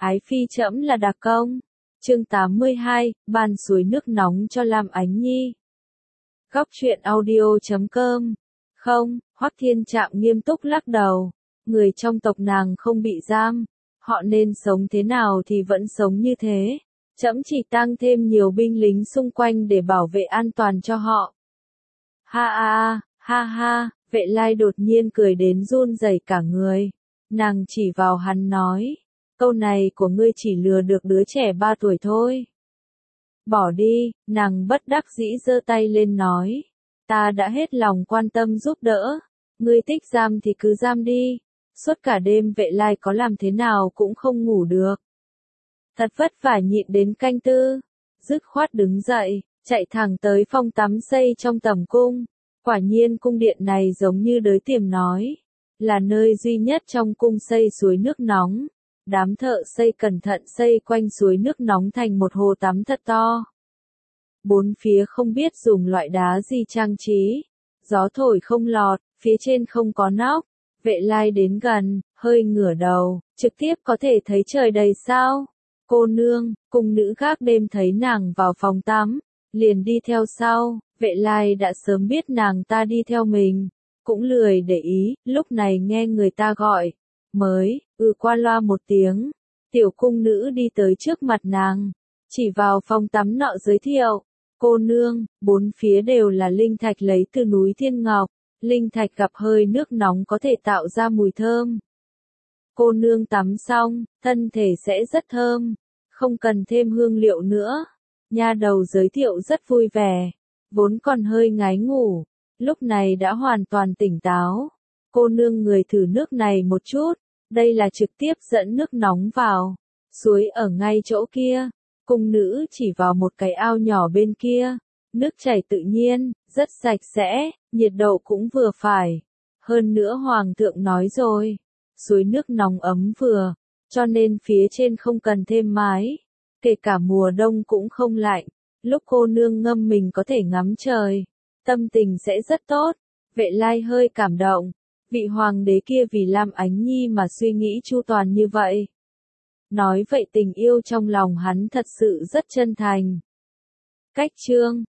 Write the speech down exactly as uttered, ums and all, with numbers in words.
Ái phi trẫm là đặc công. Chương tám mươi hai, ban suối nước nóng cho Lam Ánh Nhi. Góc truyện audio chấm com. Không, Hoắc Thiên Trạm nghiêm túc lắc đầu. Người trong tộc nàng không bị giam. Họ nên sống thế nào thì vẫn sống như thế. Trẫm chỉ tăng thêm nhiều binh lính xung quanh để bảo vệ an toàn cho họ. Ha ha, ha ha, Vệ Lai đột nhiên cười đến run rẩy cả người. Nàng chỉ vào hắn nói. Câu này của ngươi chỉ lừa được đứa trẻ ba tuổi thôi. Bỏ đi, nàng bất đắc dĩ giơ tay lên nói. Ta đã hết lòng quan tâm giúp đỡ. Ngươi thích giam thì cứ giam đi. Suốt cả đêm Vệ Lai có làm thế nào cũng không ngủ được. Thật vất vả nhịn đến canh tư. Dứt khoát đứng dậy, chạy thẳng tới phòng tắm xây trong tẩm cung. Quả nhiên cung điện này giống như đới tiềm nói. Là nơi duy nhất trong cung xây suối nước nóng. Đám thợ xây cẩn thận xây quanh suối nước nóng thành một hồ tắm thật to. Bốn phía không biết dùng loại đá gì trang trí. Gió thổi không lọt, phía trên không có nóc. Vệ Lai đến gần, hơi ngửa đầu, trực tiếp có thể thấy trời đầy sao. Cô nương, cung nữ gác đêm thấy nàng vào phòng tắm, liền đi theo sau. Vệ Lai đã sớm biết nàng ta đi theo mình, cũng lười để ý, lúc này nghe người ta gọi. Mới, ừ qua loa một tiếng, tiểu cung nữ đi tới trước mặt nàng, chỉ vào phòng tắm nọ giới thiệu, cô nương, bốn phía đều là linh thạch lấy từ núi Thiên Ngọc, linh thạch gặp hơi nước nóng có thể tạo ra mùi thơm. Cô nương tắm xong, thân thể sẽ rất thơm, không cần thêm hương liệu nữa. Nha đầu giới thiệu rất vui vẻ, vốn còn hơi ngái ngủ, lúc này đã hoàn toàn tỉnh táo. Cô nương người thử nước này một chút, đây là trực tiếp dẫn nước nóng vào, suối ở ngay chỗ kia, cung nữ chỉ vào một cái ao nhỏ bên kia, nước chảy tự nhiên, rất sạch sẽ, nhiệt độ cũng vừa phải, hơn nữa hoàng thượng nói rồi, suối nước nóng ấm vừa, cho nên phía trên không cần thêm mái, kể cả mùa đông cũng không lạnh, lúc cô nương ngâm mình có thể ngắm trời, tâm tình sẽ rất tốt. Vệ Lai hơi cảm động. Vị hoàng đế kia vì Lam Ánh Nhi mà suy nghĩ chu toàn như vậy. Nói vậy tình yêu trong lòng hắn thật sự rất chân thành. Cách chương